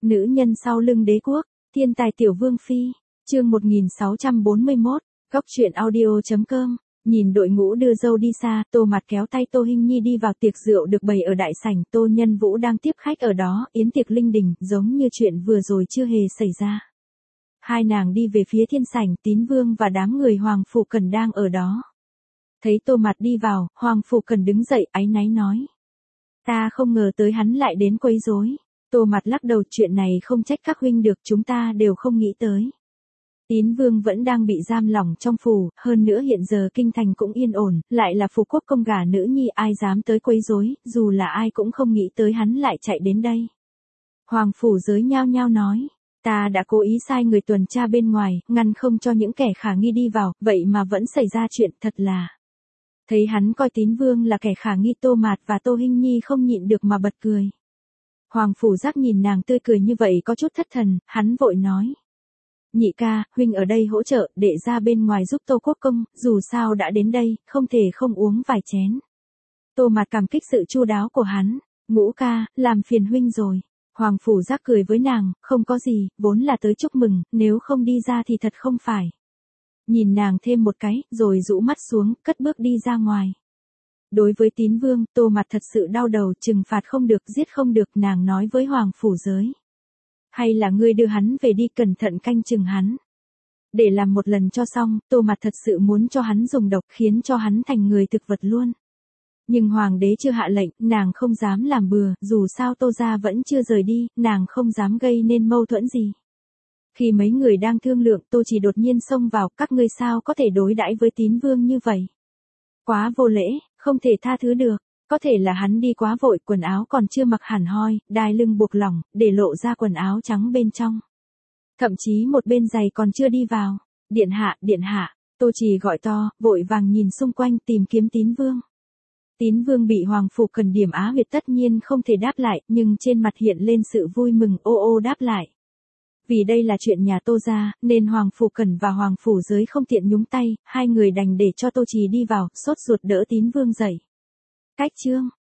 Nữ nhân sau lưng đế quốc, thiên tài tiểu vương phi, chương 1641, góc truyện audio.com. Nhìn đội ngũ đưa dâu đi xa, Tô Mạt kéo tay Tô Hinh Nhi đi vào tiệc rượu được bày ở đại sảnh. Tô Nhân Vũ đang tiếp khách ở đó, yến tiệc linh đình, giống như chuyện vừa rồi chưa hề xảy ra. Hai nàng đi về phía thiên sảnh, Tín Vương và đám người Hoàng Phủ Cần đang ở đó. Thấy Tô Mạt đi vào, Hoàng Phủ Cần đứng dậy, áy náy nói: ta không ngờ tới hắn lại đến quấy rối. Tô Mạt lắc đầu, chuyện này không trách các huynh được, chúng ta đều không nghĩ tới. Tín Vương vẫn đang bị giam lỏng trong phủ, hơn nữa hiện giờ kinh thành cũng yên ổn, lại là phủ quốc công gả nữ nhi, ai dám tới quấy rối, dù là ai cũng không nghĩ tới hắn lại chạy đến đây. Hoàng phủ giới nhao nhao nói: ta đã cố ý sai người tuần tra bên ngoài, ngăn không cho những kẻ khả nghi đi vào, vậy mà vẫn xảy ra chuyện, thật là. Thấy hắn coi Tín Vương là kẻ khả nghi, Tô Mạt và Tô Hinh Nhi không nhịn được mà bật cười. Hoàng phủ giác nhìn nàng tươi cười như vậy có chút thất thần, hắn vội nói: nhị ca, huynh ở đây hỗ trợ, để ra bên ngoài giúp Tô quốc công, dù sao đã đến đây, không thể không uống vài chén. Tô Mạt cảm kích sự chu đáo của hắn. Ngũ ca, làm phiền huynh rồi. Hoàng phủ giác cười với nàng: không có gì, vốn là tới chúc mừng, nếu không đi ra thì thật không phải. Nhìn nàng thêm một cái, rồi rũ mắt xuống, cất bước đi ra ngoài. Đối với Tín Vương, Tô Mạt thật sự đau đầu, trừng phạt không được, giết không được, nàng nói với Hoàng phủ giới: hay là ngươi đưa hắn về đi, cẩn thận canh chừng hắn. Để làm một lần cho xong, Tô Mạt thật sự muốn cho hắn dùng độc, khiến cho hắn thành người thực vật luôn. Nhưng hoàng đế chưa hạ lệnh, nàng không dám làm bừa, dù sao Tô gia vẫn chưa rời đi, nàng không dám gây nên mâu thuẫn gì. Khi mấy người đang thương lượng, Tô Chỉ đột nhiên xông vào: các ngươi sao có thể đối đãi với Tín Vương như vậy? Quá vô lễ, không thể tha thứ được. Có thể là hắn đi quá vội, quần áo còn chưa mặc hẳn hoi, đai lưng buộc lỏng, để lộ ra quần áo trắng bên trong. Thậm chí một bên giày còn chưa đi vào. Điện hạ, Tô Chỉ gọi to, vội vàng nhìn xung quanh tìm kiếm Tín Vương. Tín Vương bị Hoàng phủ Cần điểm á huyệt, tất nhiên không thể đáp lại, nhưng trên mặt hiện lên sự vui mừng, ô ô đáp lại. Vì đây là chuyện nhà Tô gia, nên Hoàng phủ Cần và Hoàng phủ giới không tiện nhúng tay, hai người đành để cho Tô Chỉ đi vào, sốt ruột đỡ Tín Vương dậy. Cách chương